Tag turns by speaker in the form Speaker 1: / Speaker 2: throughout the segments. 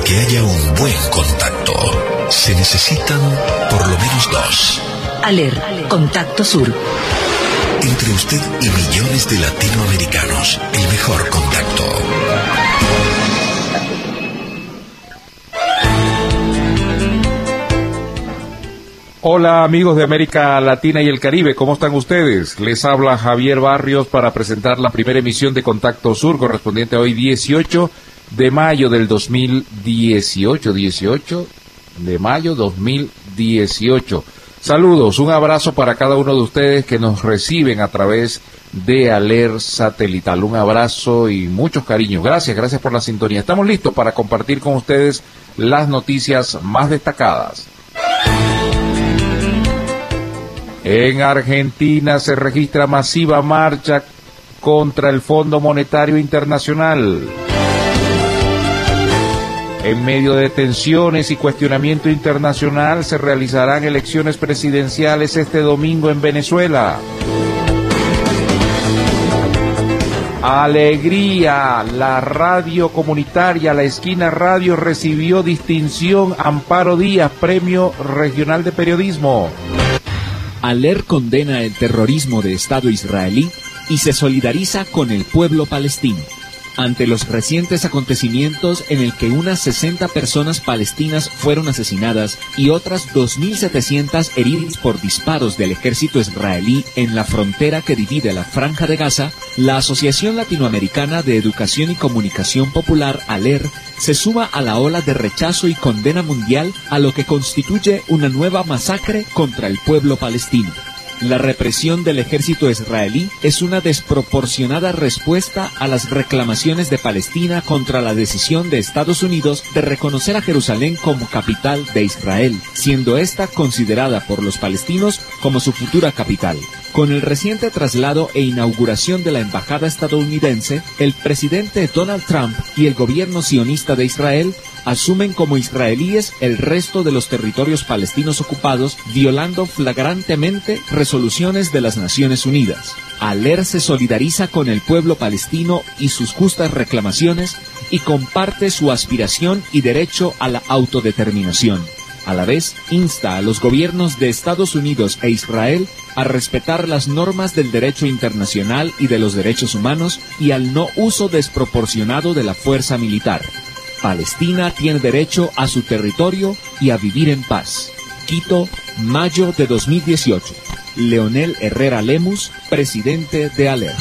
Speaker 1: que haya un buen contacto, se necesitan por lo menos dos.
Speaker 2: ALER, Contacto Sur.
Speaker 1: Entre usted y millones de latinoamericanos, el mejor contacto.
Speaker 3: Hola amigos de América Latina y el Caribe, ¿cómo están ustedes? Les habla Javier Barrios para presentar la primera emisión de Contacto Sur, correspondiente a hoy 18 de mayo del 2018, 18 de mayo 2018. Saludos, un abrazo para cada uno de ustedes que nos reciben a través de ALER Satelital. Un abrazo y muchos cariños. Gracias por la sintonía. Estamos listos para compartir con ustedes las noticias más destacadas. En Argentina se registra masiva marcha contra el Fondo Monetario Internacional. En medio de tensiones y cuestionamiento internacional se realizarán elecciones presidenciales este domingo en Venezuela. Alegría, la radio comunitaria, la Esquina Radio recibió distinción Amparo Díaz, Premio Regional de Periodismo.
Speaker 4: ALER condena el terrorismo de Estado israelí y se solidariza con el pueblo palestino ante los recientes acontecimientos en el que unas 60 personas palestinas fueron asesinadas y otras 2.700 heridas por disparos del ejército israelí en la frontera que divide la Franja de Gaza. La Asociación Latinoamericana de Educación y Comunicación Popular, ALER, se suma a la ola de rechazo y condena mundial a lo que constituye una nueva masacre contra el pueblo palestino. La represión del ejército israelí es una desproporcionada respuesta a las reclamaciones de Palestina contra la decisión de Estados Unidos de reconocer a Jerusalén como capital de Israel, siendo esta considerada por los palestinos como su futura capital. Con el reciente traslado e inauguración de la embajada estadounidense, el presidente Donald Trump y el gobierno sionista de Israel asumen como israelíes el resto de los territorios palestinos ocupados, violando flagrantemente resoluciones de las Naciones Unidas. ALER se solidariza con el pueblo palestino y sus justas reclamaciones y comparte su aspiración y derecho a la autodeterminación. A la vez, insta a los gobiernos de Estados Unidos e Israel a respetar las normas del derecho internacional y de los derechos humanos y al no uso desproporcionado de la fuerza militar. Palestina tiene derecho a su territorio y a vivir en paz. Quito, mayo de 2018. Leonel Herrera Lemus, presidente de ALER.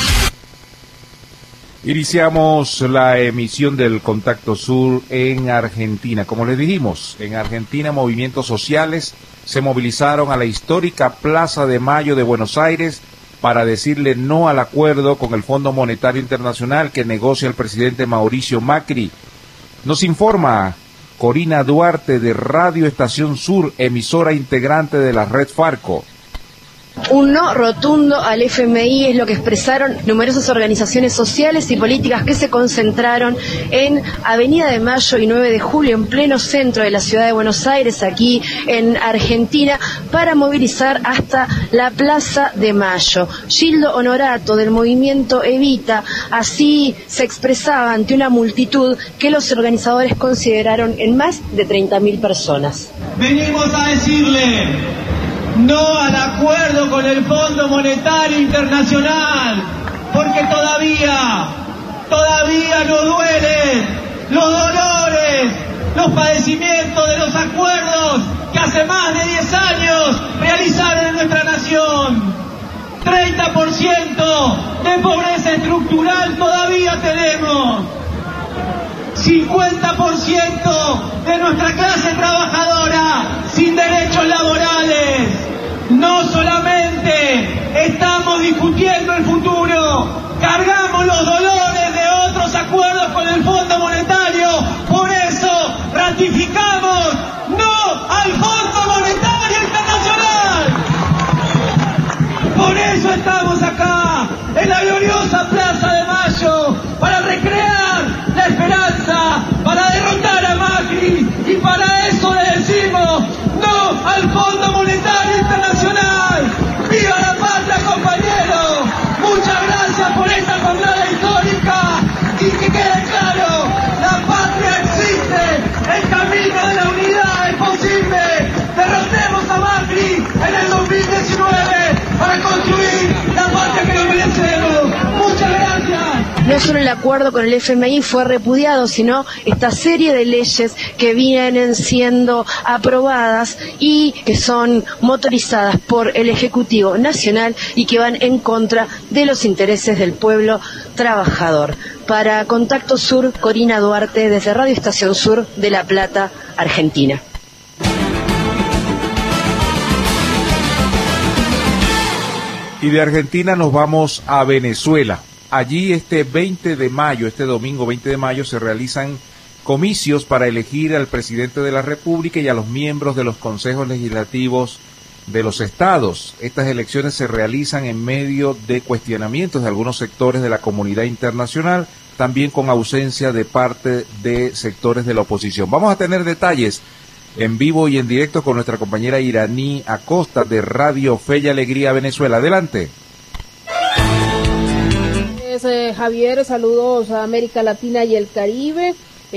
Speaker 3: Iniciamos la emisión del Contacto Sur en Argentina. Como les dijimos, en Argentina movimientos sociales se movilizaron a la histórica Plaza de Mayo de Buenos Aires para decirle no al acuerdo con el Fondo Monetario Internacional que negocia el presidente Mauricio Macri. Nos informa Corina Duarte de Radio Estación Sur, emisora integrante de la Red Farco.
Speaker 5: Un no rotundo al FMI es lo que expresaron numerosas organizaciones sociales y políticas que se concentraron en Avenida de Mayo y 9 de Julio, en pleno centro de la ciudad de Buenos Aires, aquí en Argentina, para movilizar hasta la Plaza de Mayo. Gildo Honorato, del movimiento Evita, así se expresaba ante una multitud que los organizadores consideraron en más de 30.000 personas.
Speaker 6: Venimos a decirle no al acuerdo con el Fondo Monetario Internacional, porque todavía nos duelen los dolores, los padecimientos de los acuerdos que hace más de 10 años realizaron en nuestra nación. 30% de pobreza estructural todavía tenemos. 50% de nuestra clase trabajadora sin derechos laborales. No solamente estamos discutiendo el futuro, cargamos los dolores de otros acuerdos con el Fondo Monetario. Por eso ratificamos no al Fondo Monetario Internacional. Por eso estamos acá, en la gloriosa Plaza de Mayo, para recrear la esperanza, para derrotar a Macri y para eso de decir
Speaker 5: no solo el acuerdo con el FMI fue repudiado, sino esta serie de leyes que vienen siendo aprobadas y que son motorizadas por el Ejecutivo Nacional y que van en contra de los intereses del pueblo trabajador. Para Contacto Sur, Corina Duarte, desde Radio Estación Sur de La Plata, Argentina.
Speaker 3: Y de Argentina nos vamos a Venezuela. Allí este domingo 20 de mayo, se realizan comicios para elegir al presidente de la República y a los miembros de los consejos legislativos de los estados. Estas elecciones se realizan en medio de cuestionamientos de algunos sectores de la comunidad internacional, también con ausencia de parte de sectores de la oposición. Vamos a tener detalles en vivo y en directo con nuestra compañera Iraní Acosta de Radio Fe y Alegría Venezuela. Adelante.
Speaker 7: Javier, saludos a América Latina y el Caribe.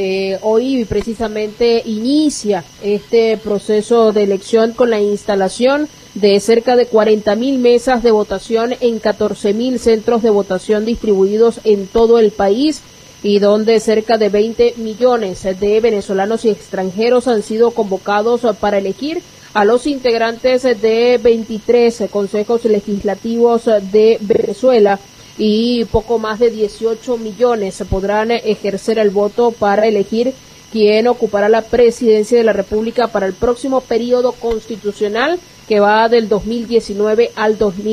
Speaker 7: Hoy precisamente inicia este proceso de elección con la instalación de cerca de 40.000 mesas de votación en 14.000 centros de votación distribuidos en todo el país, y donde cerca de 20 millones de venezolanos y extranjeros han sido convocados para elegir a los integrantes de 23 consejos legislativos de Venezuela, y poco más de 18 millones podrán ejercer el voto para elegir quién ocupará la presidencia de la República para el próximo periodo constitucional, que va del 2019 al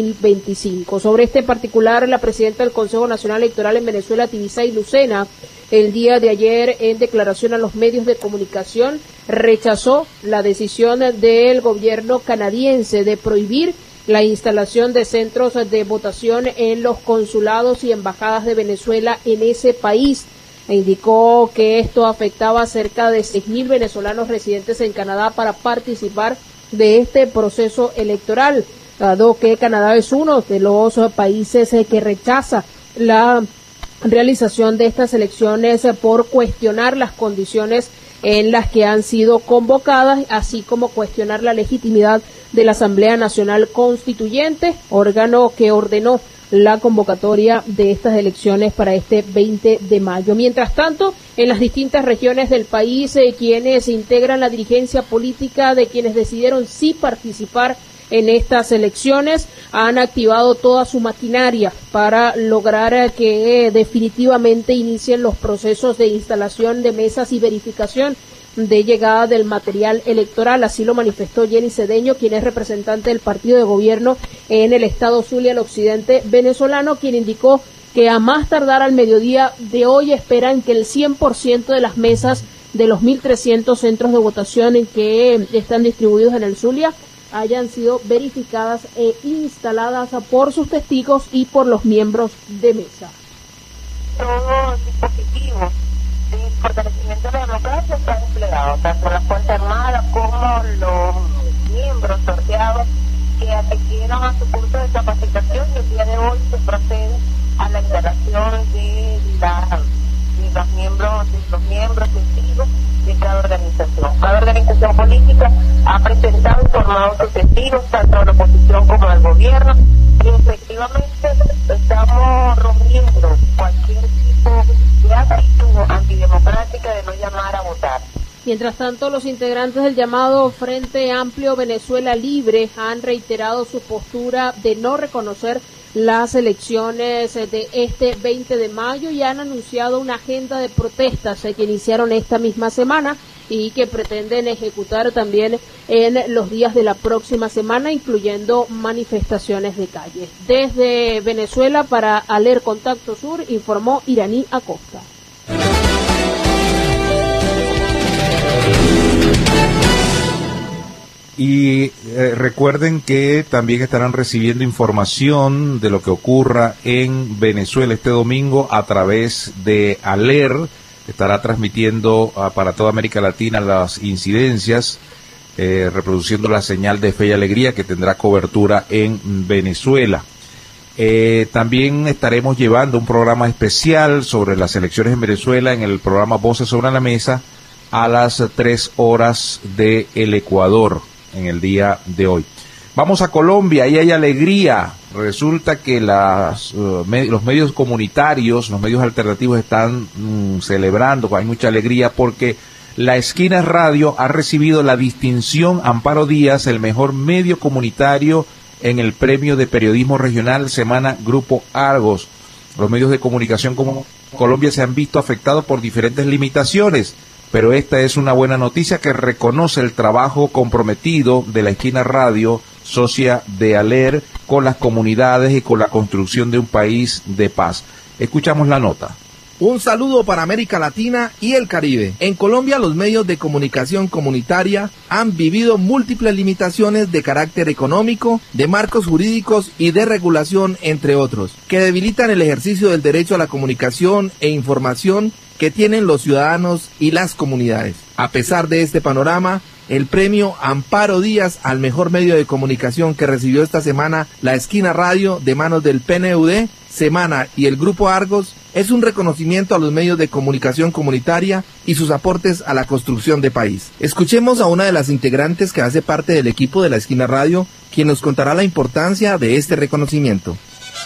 Speaker 7: 2025. Sobre este particular, la presidenta del Consejo Nacional Electoral en Venezuela, Tibisay Lucena, el día de ayer, en declaración a los medios de comunicación, rechazó la decisión del gobierno canadiense de prohibir la instalación de centros de votación en los consulados y embajadas de Venezuela en ese país. Indicó que esto afectaba a cerca de 6.000 venezolanos residentes en Canadá para participar de este proceso electoral, dado que Canadá es uno de los países que rechaza la realización de estas elecciones por cuestionar las condiciones en las que han sido convocadas, así como cuestionar la legitimidad de la Asamblea Nacional Constituyente, órgano que ordenó la convocatoria de estas elecciones para este 20 de mayo. Mientras tanto, en las distintas regiones del país, quienes integran la dirigencia política de quienes decidieron sí participar en estas elecciones han activado toda su maquinaria para lograr que definitivamente inicien los procesos de instalación de mesas y verificación de llegada del material electoral. Así lo manifestó Jenny Cedeño, quien es representante del partido de gobierno en el estado Zulia, al occidente venezolano, quien indicó que a más tardar al mediodía de hoy esperan que el 100% de las mesas de los 1.300 centros de votación en que están distribuidos en el Zulia hayan sido verificadas e instaladas por sus testigos y por los miembros de mesa.
Speaker 8: Todos dispositivos de fortalecimiento de la democracia están desplegados, tanto la Fuerza Armada como los miembros sorteados que asistieron a su curso de capacitación, y el día de hoy se procede a la instalación de los miembros testigos de cada organización. Cada organización política ha presentado y formado sus testigos, tanto de la oposición como del gobierno, y efectivamente estamos rompiendo cualquier tipo de actitud antidemocrática de no llamar a votar.
Speaker 7: Mientras tanto, los integrantes del llamado Frente Amplio Venezuela Libre han reiterado su postura de no reconocer las elecciones de este 20 de mayo y han anunciado una agenda de protestas que iniciaron esta misma semana y que pretenden ejecutar también en los días de la próxima semana, incluyendo manifestaciones de calle. Desde Venezuela, para ALER Contacto Sur, informó Iraní Acosta.
Speaker 3: Y recuerden que también estarán recibiendo información de lo que ocurra en Venezuela este domingo a través de ALER. Estará transmitiendo para toda América Latina las incidencias, reproduciendo la señal de Fe y Alegría que tendrá cobertura en Venezuela. También estaremos llevando un programa especial sobre las elecciones en Venezuela en el programa Voces sobre la Mesa a las 3 horas del Ecuador en el día de hoy. Vamos a Colombia, ahí hay alegría. Resulta que los medios comunitarios, los medios alternativos están celebrando, hay mucha alegría porque La Esquina Radio ha recibido la distinción Amparo Díaz, el mejor medio comunitario en el Premio de Periodismo Regional Semana Grupo Argos. Los medios de comunicación como Colombia se han visto afectados por diferentes limitaciones, pero esta es una buena noticia que reconoce el trabajo comprometido de La Esquina Radio, socia de ALER, con las comunidades y con la construcción de un país de paz. Escuchamos la nota.
Speaker 9: Un saludo para América Latina y el Caribe. En Colombia, los medios de comunicación comunitaria han vivido múltiples limitaciones de carácter económico, de marcos jurídicos y de regulación, entre otros, que debilitan el ejercicio del derecho a la comunicación e información que tienen los ciudadanos y las comunidades. A pesar de este panorama, el premio Amparo Díaz al mejor medio de comunicación que recibió esta semana La Esquina Radio de manos del PNUD, Semana y el Grupo Argos es un reconocimiento a los medios de comunicación comunitaria y sus aportes a la construcción de país. Escuchemos a una de las integrantes que hace parte del equipo de La Esquina Radio, quien nos contará la importancia de este reconocimiento.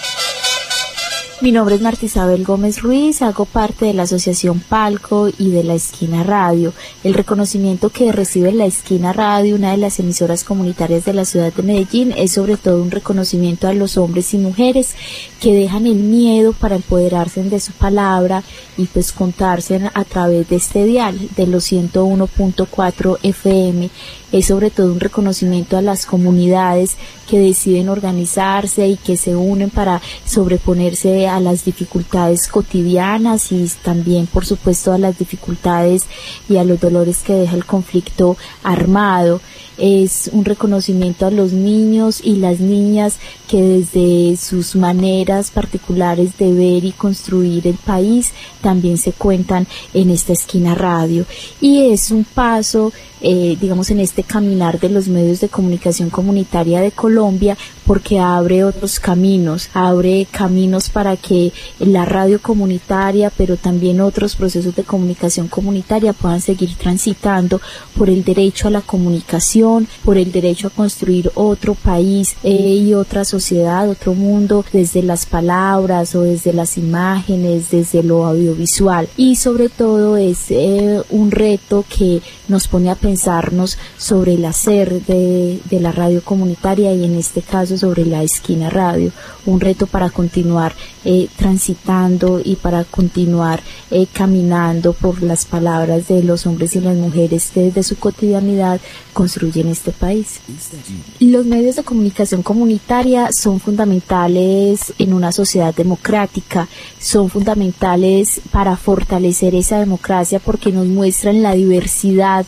Speaker 10: Mi nombre es Marta Isabel Gómez Ruiz, hago parte de la Asociación Palco y de La Esquina Radio. El reconocimiento que recibe La Esquina Radio, una de las emisoras comunitarias de la ciudad de Medellín, es sobre todo un reconocimiento a los hombres y mujeres que dejan el miedo para empoderarse de su palabra y pues contarse a través de este dial de los 101.4 FM. Es sobre todo un reconocimiento a las comunidades que deciden organizarse y que se unen para sobreponerse a las dificultades cotidianas y también, por supuesto, a las dificultades y a los dolores que deja el conflicto armado. Es un reconocimiento a los niños y las niñas que desde sus maneras particulares de ver y construir el país también se cuentan en esta Esquina Radio. Y es un paso, digamos, en este caminar de los medios de comunicación comunitaria de Colombia, porque abre otros caminos, abre caminos para que la radio comunitaria, pero también otros procesos de comunicación comunitaria puedan seguir transitando por el derecho a la comunicación, por el derecho a construir otro país y otra sociedad, otro mundo, desde las palabras o desde las imágenes, desde lo audiovisual. Y sobre todo es un reto que nos pone a pensarnos sobre el hacer de la radio comunitaria y en este caso sobre La Esquina Radio, un reto para continuar transitando y para continuar caminando por las palabras de los hombres y las mujeres que desde su cotidianidad construyen este país. Los medios de comunicación comunitaria son fundamentales en una sociedad democrática, son fundamentales para fortalecer esa democracia porque nos muestran la diversidad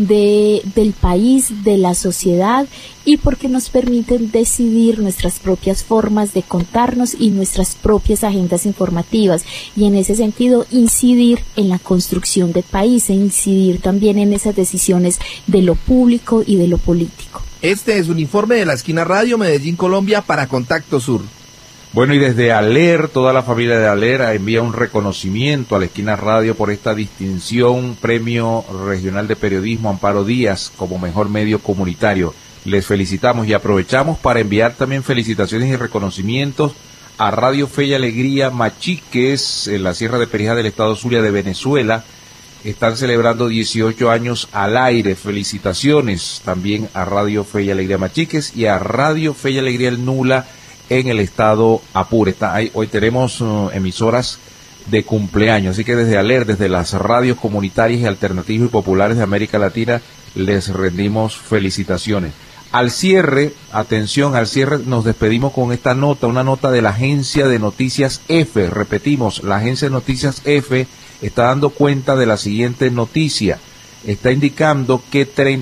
Speaker 10: del país, de la sociedad y porque nos permiten decidir nuestras propias formas de contarnos y nuestras propias agendas informativas y en ese sentido incidir en la construcción del país e incidir también en esas decisiones de lo público y de lo político.
Speaker 9: Este es un informe de La Esquina Radio Medellín, Colombia para Contacto Sur.
Speaker 3: Bueno, y desde ALER, toda la familia de ALER envía un reconocimiento a La Esquina Radio por esta distinción, Premio Regional de Periodismo Amparo Díaz como mejor medio comunitario. Les felicitamos y aprovechamos para enviar también felicitaciones y reconocimientos a Radio Fe y Alegría Machiques, en la Sierra de Perijá del estado Zulia de Venezuela. Están celebrando 18 años al aire. Felicitaciones también a Radio Fe y Alegría Machiques y a Radio Fe y Alegría El Nula en el estado Apure. Hoy tenemos emisoras de cumpleaños, así que desde ALER, desde las radios comunitarias y alternativas y populares de América Latina, les rendimos felicitaciones. Al cierre, atención, al cierre nos despedimos con esta nota, una nota de la agencia de noticias EFE. Repetimos, la agencia de noticias EFE está dando cuenta de la siguiente noticia. Está indicando que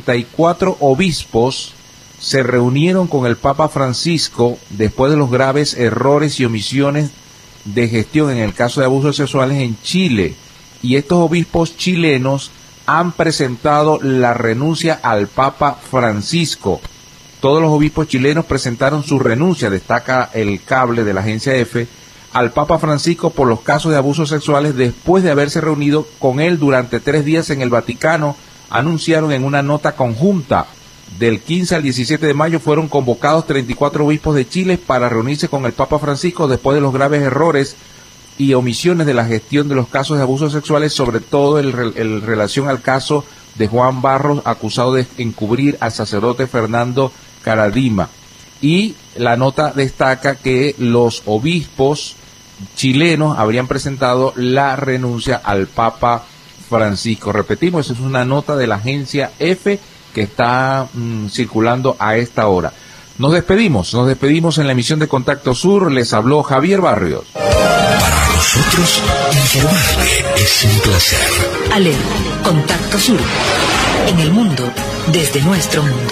Speaker 3: 34 obispos se reunieron con el Papa Francisco después de los graves errores y omisiones de gestión en el caso de abusos sexuales en Chile. Y estos obispos chilenos han presentado la renuncia al Papa Francisco. Todos los obispos chilenos presentaron su renuncia, destaca el cable de la agencia EFE, al Papa Francisco por los casos de abusos sexuales después de haberse reunido con él durante 3 días en el Vaticano, anunciaron en una nota conjunta. Del 15 al 17 de mayo fueron convocados 34 obispos de Chile para reunirse con el Papa Francisco después de los graves errores y omisiones de la gestión de los casos de abusos sexuales, sobre todo en relación al caso de Juan Barros, acusado de encubrir al sacerdote Fernando Caradima. Y la nota destaca que los obispos chilenos habrían presentado la renuncia al Papa Francisco. Repetimos, es una nota de la agencia EFE que está circulando a esta hora. Nos despedimos en la emisión de Contacto Sur. Les habló Javier Barrios.
Speaker 1: Para nosotros, informarle es un placer.
Speaker 2: ALER, Contacto Sur. En el mundo, desde nuestro mundo.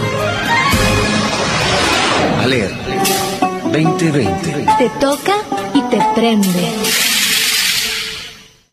Speaker 1: ALER 2020.
Speaker 10: Te toca y te prende.